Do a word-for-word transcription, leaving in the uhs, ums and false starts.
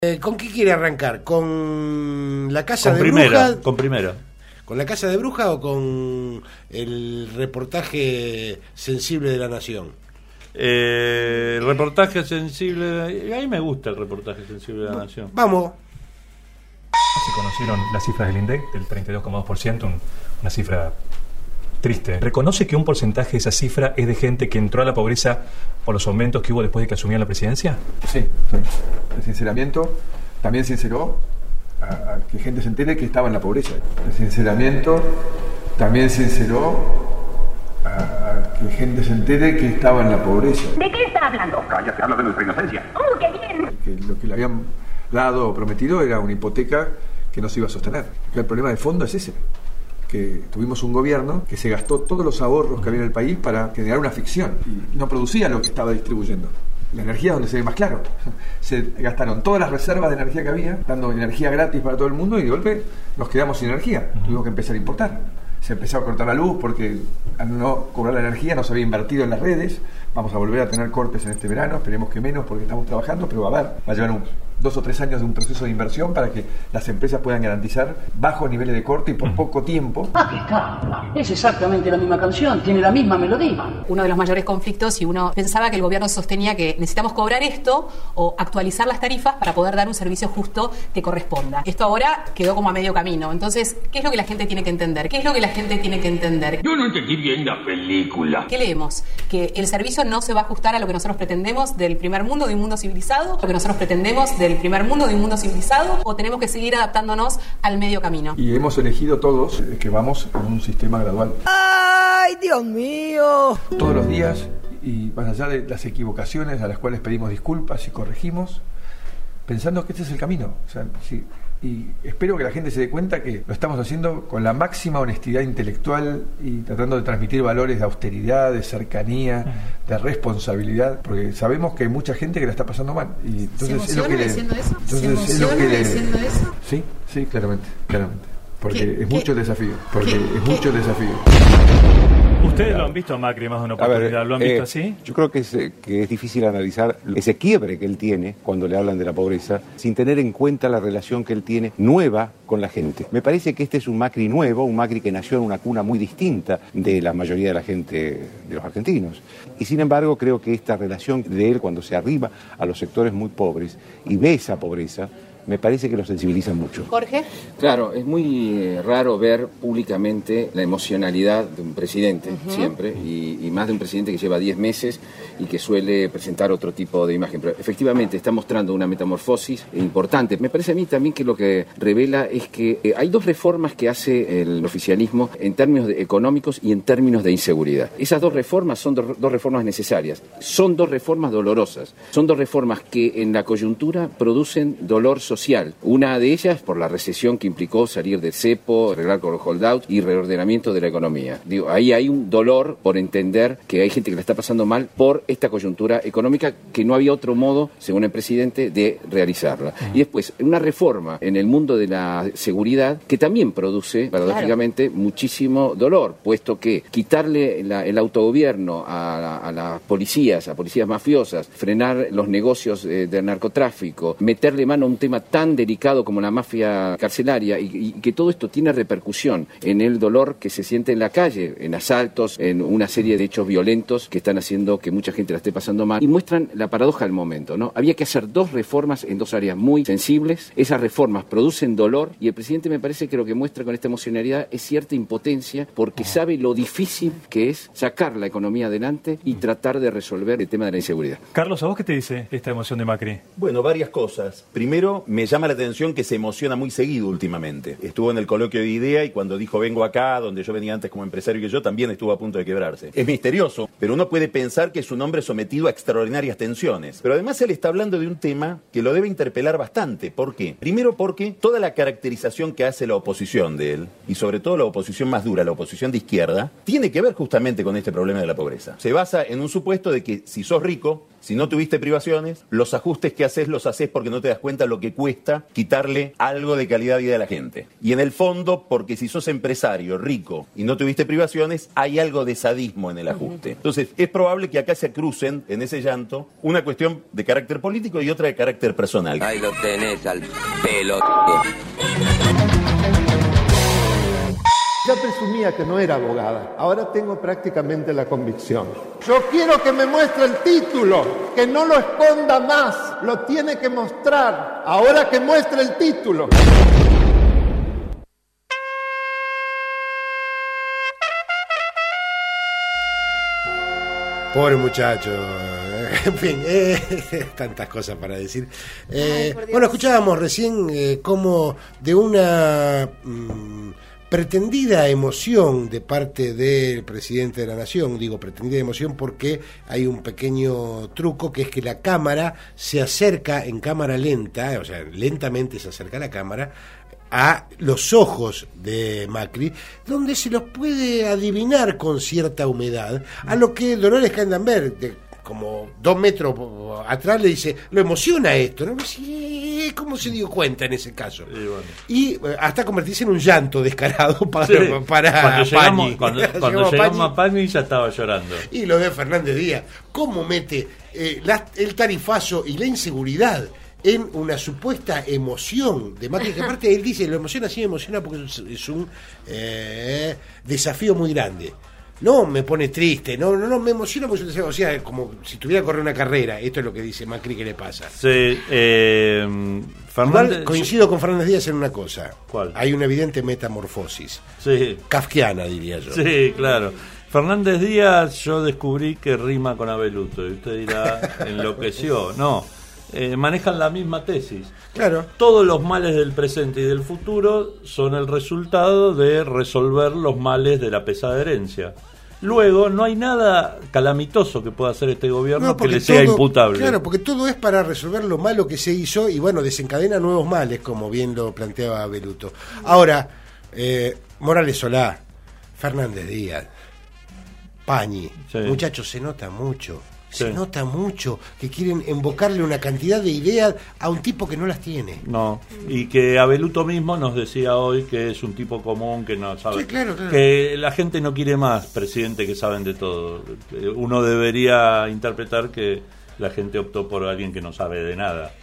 Eh, ¿Con qué quiere arrancar? ¿Con la casa con de primera, bruja? Con primera. ¿Con la casa de bruja o con el reportaje sensible de La Nación? Eh, el reportaje sensible, de... a mí me gusta el reportaje sensible de La Nación. Vamos. Se conocieron las cifras del INDEC, del treinta y dos coma dos por ciento, un, una cifra triste. ¿Reconoce que un porcentaje de esa cifra es de gente que entró a la pobreza por los aumentos que hubo después de que asumía la presidencia? Sí, sí. El sinceramiento también sinceró a, a que gente se entere que estaba en la pobreza. El sinceramiento también sinceró a, a que gente se entere que estaba en la pobreza. ¿De qué está hablando? Cállate, habla de nuestra inocencia. ¡Oh, qué bien! Que lo que le habían dado o prometido era una hipoteca que no se iba a sostener. El problema de fondo es ese, que tuvimos un gobierno que se gastó todos los ahorros que había en el país para generar una ficción y no producía lo que estaba distribuyendo. La energía es donde se ve más claro. Se gastaron todas las reservas de energía que había, dando energía gratis para todo el mundo, y de golpe nos quedamos sin energía. Tuvimos que empezar a importar. Se empezó a cortar la luz porque al no cobrar la energía no se había invertido en las redes. Vamos a volver a tener cortes en este verano, esperemos que menos porque estamos trabajando, pero va a haber, va a llevar un, dos o tres años de un proceso de inversión para que las empresas puedan garantizar bajos niveles de corte y por poco tiempo. Aquí está, es exactamente la misma canción, tiene la misma melodía. Uno de los mayores conflictos, y uno pensaba que el gobierno sostenía que necesitamos cobrar esto o actualizar las tarifas para poder dar un servicio justo que corresponda. Esto ahora quedó como a medio camino. Entonces, ¿qué es lo que la gente tiene que entender? ¿Qué es lo que la gente tiene que entender? Yo no entendí bien la película. ¿Qué leemos? Que el servicio no se va a ajustar a lo que nosotros pretendemos del primer mundo, de un mundo civilizado, lo que nosotros pretendemos del primer mundo, de un mundo civilizado, o tenemos que seguir adaptándonos al medio camino. Y hemos elegido todos que vamos con un sistema gradual. ¡Ay, Dios mío! Todos los días, y más allá de las equivocaciones a las cuales pedimos disculpas y corregimos, pensando que este es el camino. O sea, sí, y espero que la gente se dé cuenta que lo estamos haciendo con la máxima honestidad intelectual y tratando de transmitir valores de austeridad, de cercanía, de responsabilidad, porque sabemos que hay mucha gente que la está pasando mal. Y entonces ¿Se es lo que le, diciendo eso? entonces ¿Se es lo que le, diciendo eso? Sí, sí, claramente, claramente. Porque ¿Qué, es qué, mucho desafío, porque qué, es qué? mucho desafío. ¿Ustedes lo han visto a Macri más de una oportunidad? Ver, ¿Lo han visto eh, así? Yo creo que es, que es difícil analizar ese quiebre que él tiene cuando le hablan de la pobreza sin tener en cuenta la relación que él tiene nueva con la gente. Me parece que este es un Macri nuevo, un Macri que nació en una cuna muy distinta de la mayoría de la gente, de los argentinos. Y sin embargo creo que esta relación de él cuando se arriba a los sectores muy pobres y ve esa pobreza, me parece que lo sensibiliza mucho. Jorge. Claro, es muy eh, raro ver públicamente la emocionalidad de un presidente, uh-huh. siempre, y, y más de un presidente que lleva diez meses y que suele presentar otro tipo de imagen. Pero efectivamente está mostrando una metamorfosis importante. Me parece a mí también que lo que revela es que eh, hay dos reformas que hace el oficialismo en términos de económicos y en términos de inseguridad. Esas dos reformas son do- dos reformas necesarias. Son dos reformas dolorosas. Son dos reformas que en la coyuntura producen dolor social. social. Una de ellas por la recesión que implicó salir del cepo, arreglar con los holdouts y reordenamiento de la economía. Digo, ahí hay un dolor por entender que hay gente que la está pasando mal por esta coyuntura económica que no había otro modo, según el presidente, de realizarla. Uh-huh. Y después, una reforma en el mundo de la seguridad que también produce, paradójicamente, claro. muchísimo dolor, puesto que quitarle la, el autogobierno a, a las policías, a policías mafiosas, frenar los negocios eh, del narcotráfico, meterle mano a un tema tan delicado como la mafia carcelaria y, y que todo esto tiene repercusión en el dolor que se siente en la calle, en asaltos, en una serie de hechos violentos que están haciendo que mucha gente la esté pasando mal y muestran la paradoja del momento, ¿no? Había que hacer dos reformas en dos áreas muy sensibles, esas reformas producen dolor y el presidente me parece que lo que muestra con esta emocionalidad es cierta impotencia porque sabe lo difícil que es sacar la economía adelante y tratar de resolver el tema de la inseguridad. Carlos, ¿a vos qué te dice esta emoción de Macri? Bueno, varias cosas. Primero, me llama la atención que se emociona muy seguido últimamente. Estuvo en el coloquio de IDEA y cuando dijo vengo acá, donde yo venía antes como empresario que yo, también estuvo a punto de quebrarse. Es misterioso, pero uno puede pensar que es un hombre sometido a extraordinarias tensiones. Pero además él está hablando de un tema que lo debe interpelar bastante. ¿Por qué? Primero porque toda la caracterización que hace la oposición de él, y sobre todo la oposición más dura, la oposición de izquierda, tiene que ver justamente con este problema de la pobreza. Se basa en un supuesto de que si sos rico, Si no tuviste privaciones, los ajustes que haces los haces porque no te das cuenta lo que cuesta quitarle algo de calidad de vida a la gente. Y en el fondo, porque si sos empresario, rico, y no tuviste privaciones, hay algo de sadismo en el ajuste. Entonces, es probable que acá se crucen, en ese llanto, una cuestión de carácter político y otra de carácter personal. Ahí lo tenés al pelo. Ya presumía que no era abogada, ahora tengo prácticamente la convicción. Yo quiero que me muestre el título, que no lo esconda más, lo tiene que mostrar, ahora que muestre el título. Pobre muchacho. En fin, eh, tantas cosas para decir. Eh, Ay, bueno, escuchábamos recién eh, cómo de una mmm, pretendida emoción de parte del presidente de la Nación, digo pretendida emoción porque hay un pequeño truco, que es que la cámara se acerca en cámara lenta, o sea, lentamente se acerca la cámara a los ojos de Macri, donde se los puede adivinar con cierta humedad, a lo que Dolores Candanberg, de como dos metros atrás, le dice, lo emociona esto, ¿no? Sí, ¿cómo se dio cuenta en ese caso? Y, bueno. y hasta convertirse en un llanto descarado para, sí. para cuando llegamos, Pañi. Cuando, cuando llegamos a Pañi ya estaba llorando. Y lo de Fernández Díaz, ¿cómo mete eh, la, el tarifazo y la inseguridad en una supuesta emoción de Macri? Que aparte él dice, lo emociona, sí me emociona porque es, es un eh, desafío muy grande. No me pone triste, no, no, no me emociona porque es un o sea, como si tuviera que correr una carrera. Esto es lo que dice Macri que le pasa. Sí, eh, Fernández... Igual coincido con Fernández Díaz en una cosa. ¿Cuál? Hay una evidente metamorfosis. Sí. Kafkiana, diría yo. Sí, claro. Fernández Díaz, yo descubrí que rima con Abeluto. Y usted dirá, enloqueció. No. Eh, manejan la misma tesis. Claro. Todos los males del presente y del futuro son el resultado de resolver los males de la pesada herencia. Luego, no hay nada calamitoso que pueda hacer este gobierno no, que le sea todo, imputable. Claro, porque todo es para resolver lo malo que se hizo y, bueno, desencadena nuevos males, como bien lo planteaba Beluto. Ahora, eh, Morales Solá, Fernández Díaz, Pañi, sí. Muchachos, se nota mucho. Se sí. nota mucho que quieren invocarle una cantidad de ideas a un tipo que no las tiene. No, y que Abeluto mismo nos decía hoy que es un tipo común, que no sabe. Sí, claro, claro. Que la gente no quiere más presidente que saben de todo. Uno debería interpretar que la gente optó por alguien que no sabe de nada.